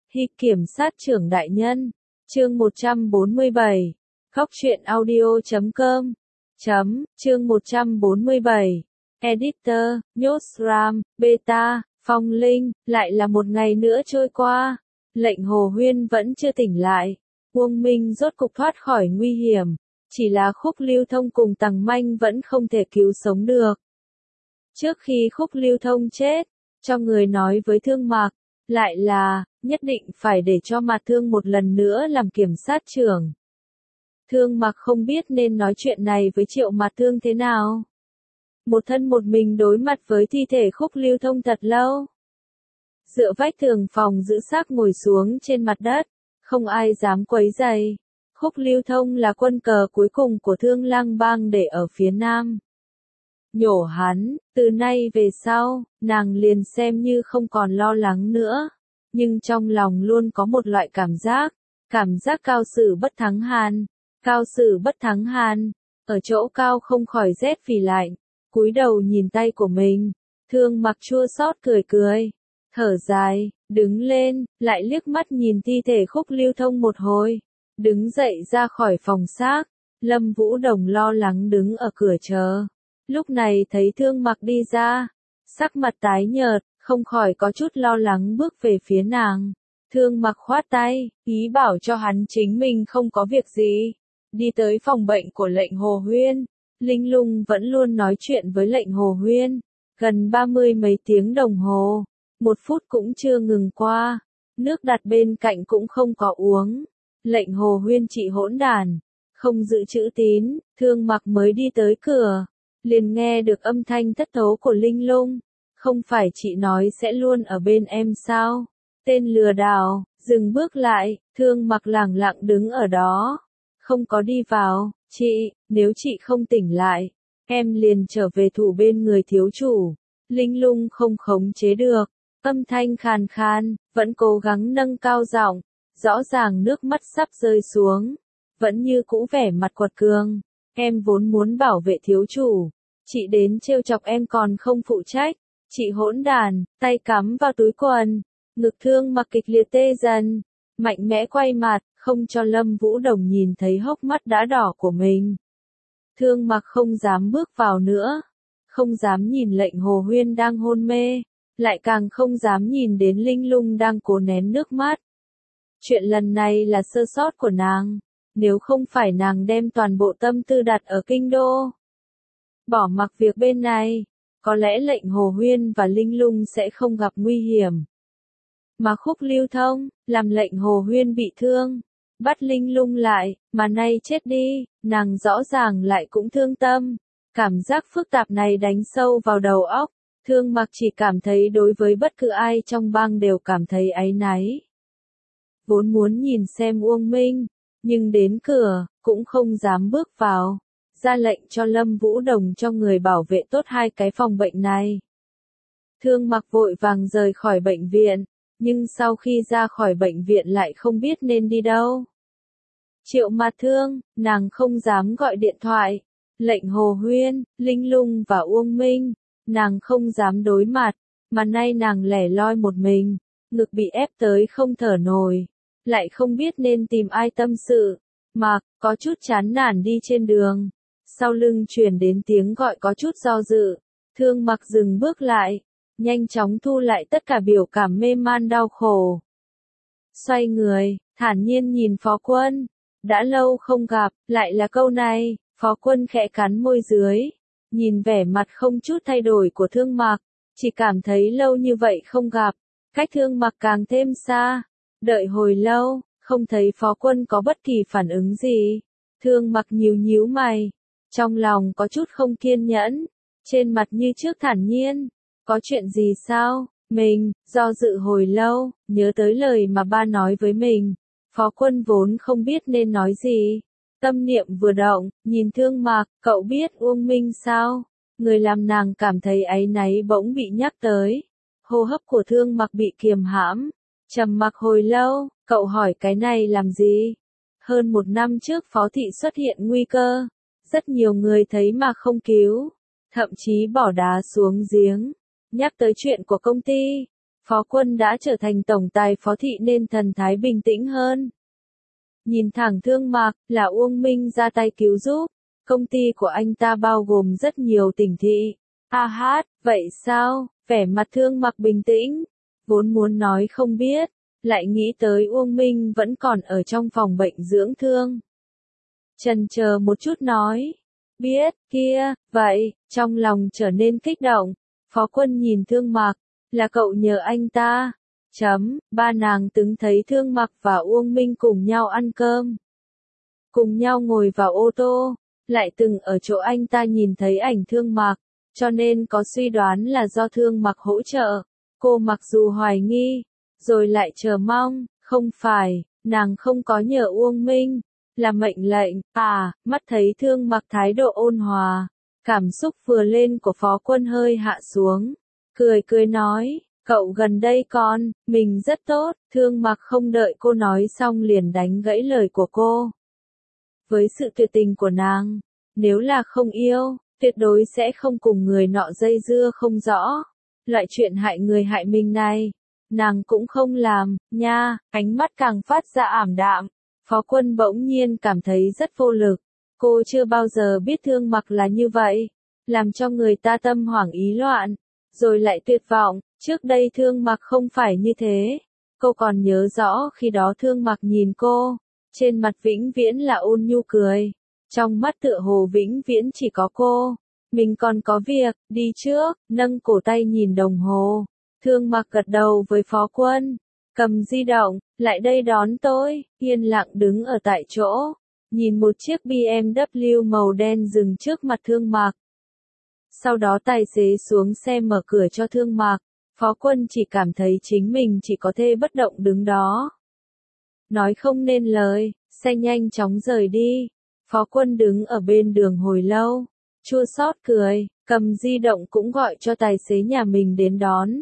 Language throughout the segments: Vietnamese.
Hi kiểm sát trưởng đại nhân. Chương 147. Góc truyện audio.com. Chương 147. Editor, Nhosram, Beta, Phong Linh, lại là một ngày nữa trôi qua. Lệnh Hồ Huyên vẫn chưa tỉnh lại. Uông Minh rốt cục thoát khỏi nguy hiểm. Chỉ là Khúc Lưu Thông cùng Tằng Manh vẫn không thể cứu sống được. Trước khi Khúc Lưu Thông chết, cho người nói với Thương Mạc, lại là, nhất định phải để cho Mạt Thương một lần nữa làm kiểm sát trưởng. Thương Mạc không biết nên nói chuyện này với Triệu Mạt Thương thế nào. Một thân một mình đối mặt với thi thể Khúc Lưu Thông thật lâu. Dựa vách tường phòng giữ xác ngồi xuống trên mặt đất, không ai dám quấy rầy. Khúc Lưu Thông là quân cờ cuối cùng của Thương Lang Bang để ở phía Nam. Nhổ hắn, từ nay về sau, nàng liền xem như không còn lo lắng nữa. Nhưng trong lòng luôn có một loại cảm giác cao sử bất thắng hàn. Cao sử bất thắng hàn, ở chỗ cao không khỏi rét vì lạnh, cúi đầu nhìn tay của mình, Thương Mặc chua xót cười, thở dài, đứng lên, lại liếc mắt nhìn thi thể Khúc Lưu Thông một hồi, đứng dậy ra khỏi phòng xác. Lâm Vũ Đồng lo lắng đứng ở cửa chờ, lúc này thấy Thương Mặc đi ra, sắc mặt tái nhợt, không khỏi có chút lo lắng bước về phía nàng. Thương Mặc khoát tay, ý bảo cho hắn chính mình không có việc gì. Đi tới phòng bệnh của Lệnh Hồ Huyên, Linh Lung vẫn luôn nói chuyện với Lệnh Hồ Huyên, gần 30 mấy tiếng đồng hồ, 1 phút cũng chưa ngừng qua, nước đặt bên cạnh cũng không có uống. Lệnh Hồ Huyên chị hỗn đản, không giữ chữ tín, Thương Mặc mới đi tới cửa, liền nghe được âm thanh thất thố của Linh Lung, không phải chị nói sẽ luôn ở bên em sao? Tên lừa đảo, dừng bước lại, Thương Mặc lẳng lặng đứng ở đó, không có đi vào. Chị, nếu chị không tỉnh lại, em liền trở về thủ bên người thiếu chủ. Linh Lung không khống chế được, âm thanh khàn khàn, vẫn cố gắng nâng cao giọng, rõ ràng nước mắt sắp rơi xuống, vẫn như cũ vẻ mặt quật cường. Em vốn muốn bảo vệ thiếu chủ, chị đến trêu chọc em còn không phụ trách. Chị hỗn đản, tay cắm vào túi quần, ngực Thương Mặc kịch liệt tê dần, mạnh mẽ quay mặt, không cho Lâm Vũ Đồng nhìn thấy hốc mắt đã đỏ của mình. Thương Mặc không dám bước vào nữa, không dám nhìn Lệnh Hồ Huyên đang hôn mê, lại càng không dám nhìn đến Linh Lung đang cố nén nước mắt. Chuyện lần này là sơ sót của nàng, nếu không phải nàng đem toàn bộ tâm tư đặt ở kinh đô, bỏ mặc việc bên này, có lẽ Lệnh Hồ Huyên và Linh Lung sẽ không gặp nguy hiểm. Mà Khúc Lưu Thông, làm Lệnh Hồ Huyên bị thương, bắt Linh Lung lại, mà nay chết đi, nàng rõ ràng lại cũng thương tâm. Cảm giác phức tạp này đánh sâu vào đầu óc, Thương Mặc chỉ cảm thấy đối với bất cứ ai trong bang đều cảm thấy áy náy. Vốn muốn nhìn xem Uông Minh, nhưng đến cửa, cũng không dám bước vào, ra lệnh cho Lâm Vũ Đồng cho người bảo vệ tốt 2 cái phòng bệnh này. Thương Mặc vội vàng rời khỏi bệnh viện, nhưng sau khi ra khỏi bệnh viện lại không biết nên đi đâu. Triệu Mạt Thương, nàng không dám gọi điện thoại. Lệnh Hồ Huyên, Linh Lung và Uông Minh, nàng không dám đối mặt, mà nay nàng lẻ loi một mình, ngực bị ép tới không thở nổi, lại không biết nên tìm ai tâm sự, mà có chút chán nản đi trên đường. Sau lưng truyền đến tiếng gọi có chút do dự, Thương Mặc dừng bước lại, nhanh chóng thu lại tất cả biểu cảm mê man đau khổ. Xoay người, thản nhiên nhìn Phó Quân, đã lâu không gặp, lại là câu này. Phó Quân khẽ cắn môi dưới, nhìn vẻ mặt không chút thay đổi của Thương Mặc, chỉ cảm thấy lâu như vậy không gặp, cách Thương Mặc càng thêm xa. Đợi hồi lâu, không thấy Phó Quân có bất kỳ phản ứng gì. Thương Mặc nhíu mày, trong lòng có chút không kiên nhẫn, trên mặt như trước thản nhiên. Có chuyện gì sao? Mình, do dự hồi lâu, nhớ tới lời mà ba nói với mình. Phó Quân vốn không biết nên nói gì. Tâm niệm vừa động, nhìn Thương Mặc, cậu biết Uông Minh sao? Người làm nàng cảm thấy áy náy bỗng bị nhắc tới. Hô hấp của Thương Mặc bị kiềm hãm. Trầm mặc hồi lâu, cậu hỏi cái này làm gì? Hơn 1 năm trước Phó Thị xuất hiện nguy cơ. Rất nhiều người thấy mà không cứu. Thậm chí bỏ đá xuống giếng. Nhắc tới chuyện của công ty. Phó Quân đã trở thành tổng tài phó thị nên thần thái bình tĩnh hơn. Nhìn thẳng Thương Mạc, là Uông Minh ra tay cứu giúp. Công ty của anh ta bao gồm rất nhiều tỉnh thị. Vậy sao? Vẻ mặt Thương Mạc bình tĩnh. Vốn muốn nói không biết, lại nghĩ tới Uông Minh vẫn còn ở trong phòng bệnh dưỡng thương. Chần chờ một chút nói. Biết, kia, vậy, trong lòng trở nên kích động. Phó Quân nhìn Thương Mạc, là cậu nhờ anh ta. Ba nàng từng thấy Thương Mạc và Uông Minh cùng nhau ăn cơm. Cùng nhau ngồi vào ô tô, lại từng ở chỗ anh ta nhìn thấy ảnh Thương Mạc, cho nên có suy đoán là do Thương Mạc hỗ trợ. Cô mặc dù hoài nghi, rồi lại chờ mong, không phải, nàng không có nhờ Uông Minh, là mệnh lệnh. Mắt thấy Thương Mạc thái độ ôn hòa, cảm xúc vừa lên của Phó Quân hơi hạ xuống, cười nói, cậu gần đây mình rất tốt. Thương Mạc không đợi cô nói xong liền đánh gãy lời của cô. Với sự tuyệt tình của nàng, nếu là không yêu, tuyệt đối sẽ không cùng người nọ dây dưa không rõ. Loại chuyện hại người hại mình này, nàng cũng không làm, nha. Ánh mắt càng phát ra ảm đạm. Phó Quân bỗng nhiên cảm thấy rất vô lực. Cô chưa bao giờ biết Thương Mạc là như vậy, làm cho người ta tâm hoảng ý loạn, rồi lại tuyệt vọng. Trước đây Thương Mạc không phải như thế. Cô còn nhớ rõ khi đó Thương Mạc nhìn cô, trên mặt vĩnh viễn là ôn nhu cười, trong mắt tựa hồ vĩnh viễn chỉ có cô. Mình còn có việc, đi trước. Nâng cổ tay nhìn đồng hồ. Thương Mạc gật đầu với Phó Quân, cầm di động, lại đây đón tôi. Yên lặng đứng ở tại chỗ, nhìn một chiếc BMW màu đen dừng trước mặt Thương Mạc. Sau đó tài xế xuống xe mở cửa cho Thương Mạc. Phó Quân chỉ cảm thấy chính mình chỉ có thể bất động đứng đó. Nói không nên lời, xe nhanh chóng rời đi. Phó Quân đứng ở bên đường hồi lâu, chua xót cười, cầm di động cũng gọi cho tài xế nhà mình đến đón.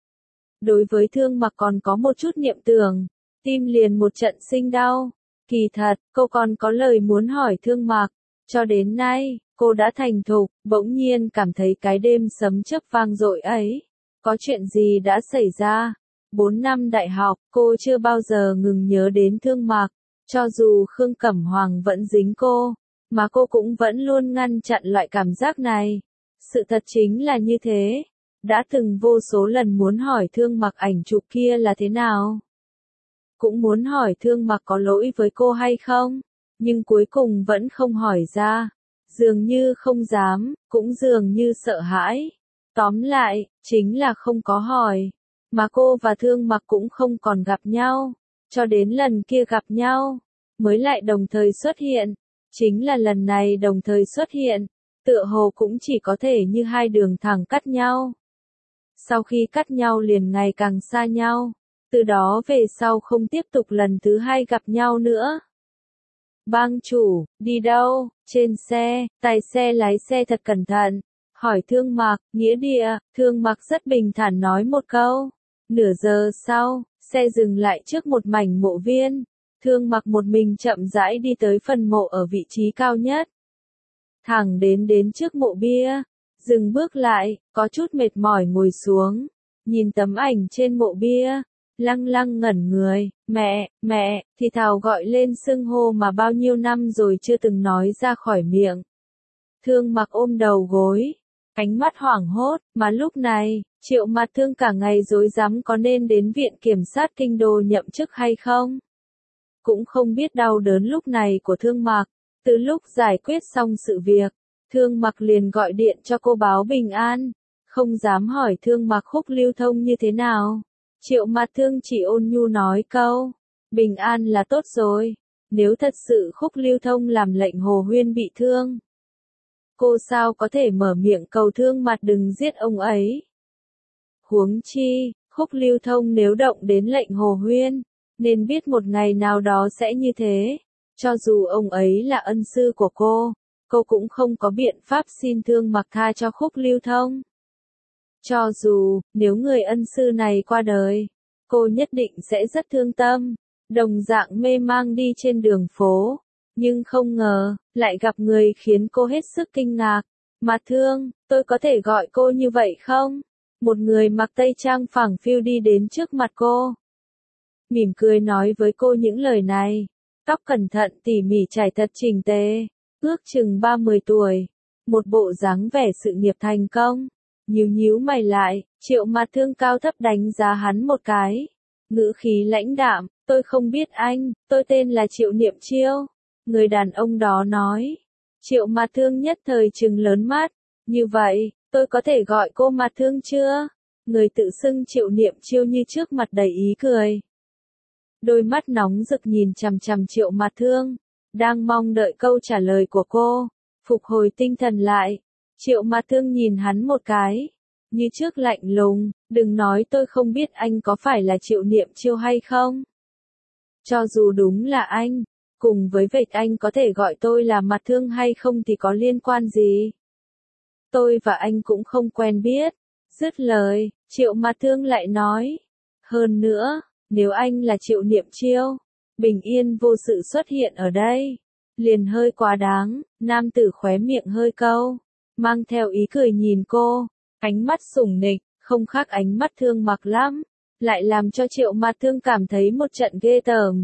Đối với Thương Mạc còn có một chút niệm tưởng, tim liền một trận sinh đau. Kỳ thật, cô còn có lời muốn hỏi Thương Mạc. Cho đến nay, cô đã thành thục, bỗng nhiên cảm thấy cái đêm sấm chớp vang dội ấy. Có chuyện gì đã xảy ra? 4 năm đại học, cô chưa bao giờ ngừng nhớ đến Thương Mạc. Cho dù Khương Cẩm Hoàng vẫn dính cô, mà cô cũng vẫn luôn ngăn chặn loại cảm giác này. Sự thật chính là như thế. Đã từng vô số lần muốn hỏi Thương Mạc ảnh chụp kia là thế nào. Cũng muốn hỏi Thương Mạc có lỗi với cô hay không, nhưng cuối cùng vẫn không hỏi ra. Dường như không dám, cũng dường như sợ hãi. Tóm lại, chính là không có hỏi. Mà cô và Thương Mạc cũng không còn gặp nhau. Cho đến lần kia gặp nhau, mới lại đồng thời xuất hiện. Chính là lần này đồng thời xuất hiện, tựa hồ cũng chỉ có thể như hai đường thẳng cắt nhau. Sau khi cắt nhau liền ngày càng xa nhau. Từ đó về sau không tiếp tục lần thứ hai gặp nhau nữa. Bang chủ, đi đâu? Trên xe, tài xe lái xe thật cẩn thận. Hỏi Thương Mạc, nghĩa địa. Thương Mạc rất bình thản nói một câu. Nửa giờ sau, xe dừng lại trước một mảnh mộ viên. Thương Mạc một mình chậm rãi đi tới phần mộ ở vị trí cao nhất. Thẳng đến trước mộ bia, dừng bước lại, có chút mệt mỏi ngồi xuống, nhìn tấm ảnh trên mộ bia, lăng ngẩn người. Mẹ, thì thào gọi lên xưng hô mà bao nhiêu năm rồi chưa từng nói ra khỏi miệng. Thương Mạc ôm đầu gối, ánh mắt hoảng hốt. Mà lúc này, Triệu Mạt Thương cả ngày rối rắm có nên đến viện kiểm sát kinh đô nhậm chức hay không. Cũng không biết đau đớn lúc này của Thương Mạc. Từ lúc giải quyết xong sự việc, Thương Mạc liền gọi điện cho cô báo bình an. Không dám hỏi Thương Mạc Khúc lưu thông như thế nào. Triệu Mạt Thương chỉ ôn nhu nói câu, bình an là tốt rồi. Nếu thật sự Khúc lưu thông làm lệnh Hồ Huyên bị thương, cô sao có thể mở miệng cầu Thương Mạt đừng giết ông ấy. Huống chi, Khúc lưu thông nếu động đến lệnh Hồ Huyên, nên biết một ngày nào đó sẽ như thế. Cho dù ông ấy là ân sư của cô cũng không có biện pháp xin Thương Mạc tha cho Khúc lưu thông. Cho dù, nếu người ân sư này qua đời, cô nhất định sẽ rất thương tâm, đồng dạng mê mang đi trên đường phố. Nhưng không ngờ, lại gặp người khiến cô hết sức kinh ngạc. Mạt Thương, tôi có thể gọi cô như vậy không? Một người mặc tây trang phẳng phiu đi đến trước mặt cô. Mỉm cười nói với cô những lời này. Tóc cẩn thận tỉ mỉ chải thật chỉnh tề. Ước chừng 30 tuổi. Một bộ dáng vẻ sự nghiệp thành công. Nhíu mày lại, Triệu Mạt Thương cao thấp đánh giá hắn một cái. Ngữ khí lãnh đạm, tôi không biết anh, tôi tên là Triệu Niệm Chiêu. Người đàn ông đó nói. Triệu Mạt Thương nhất thời trừng lớn mắt. Như vậy, tôi có thể gọi cô Mạt Thương chưa? Người tự xưng Triệu Niệm Chiêu như trước mặt đầy ý cười. Đôi mắt nóng rực nhìn chằm chằm Triệu Mạt Thương, đang mong đợi câu trả lời của cô. Phục hồi tinh thần lại, Triệu Mạt Thương nhìn hắn một cái, như trước lạnh lùng, đừng nói tôi không biết anh có phải là Triệu Niệm Chiêu hay không. Cho dù đúng là anh, cùng với việc anh có thể gọi tôi là Mạt Thương hay không thì có liên quan gì. Tôi và anh cũng không quen biết. Dứt lời, Triệu Mạt Thương lại nói. Hơn nữa, nếu anh là Triệu Niệm Chiêu, bình yên vô sự xuất hiện ở đây, liền hơi quá đáng. Nam tử khóe miệng hơi câu, mang theo ý cười nhìn cô, ánh mắt sủng nịch, không khác ánh mắt Thương Mặc lắm, lại làm cho Triệu Mạt Thương cảm thấy một trận ghê tởm.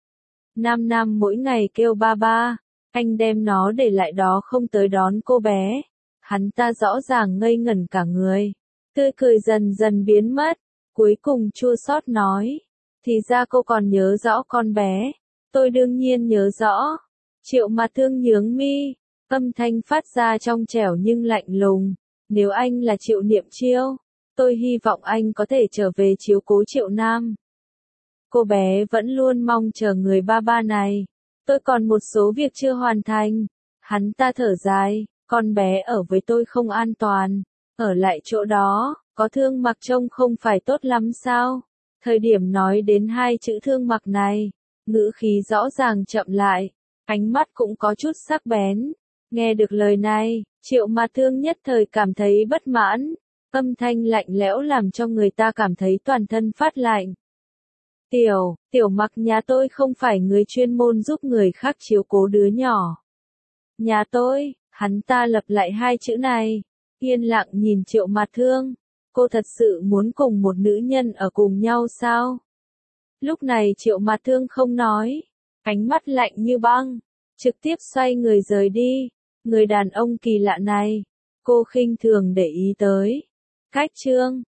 Nam mỗi ngày kêu ba ba, anh đem nó để lại đó không tới đón cô bé. Hắn ta rõ ràng ngây ngẩn cả người, tươi cười dần dần biến mất, cuối cùng chua xót nói, thì ra cô còn nhớ rõ con bé. Tôi đương nhiên nhớ rõ. Triệu Mạt Thương nhướng mi, âm thanh phát ra trong trẻo nhưng lạnh lùng. Nếu anh là Triệu Niệm Chiêu, tôi hy vọng anh có thể trở về chiếu cố Triệu Nam. Cô bé vẫn luôn mong chờ người ba ba này. Tôi còn một số việc chưa hoàn thành. Hắn ta thở dài, con bé ở với tôi không an toàn. Ở lại chỗ đó, có Thương Mặc trông không phải tốt lắm sao? Thời điểm nói đến hai chữ Thương Mặc này, ngữ khí rõ ràng chậm lại, ánh mắt cũng có chút sắc bén. Nghe được lời này, Triệu Mạt Thương nhất thời cảm thấy bất mãn, âm thanh lạnh lẽo làm cho người ta cảm thấy toàn thân phát lạnh. Tiểu Mặc nhà tôi không phải người chuyên môn giúp người khác chiếu cố đứa nhỏ. Nhà tôi, hắn ta lặp lại hai chữ này, yên lặng nhìn Triệu Mạt Thương. Cô thật sự muốn cùng một nữ nhân ở cùng nhau sao? Lúc này Triệu Mạt Thương không nói, ánh mắt lạnh như băng, trực tiếp xoay người rời đi. Người đàn ông kỳ lạ này, cô khinh thường để ý tới. Cách chương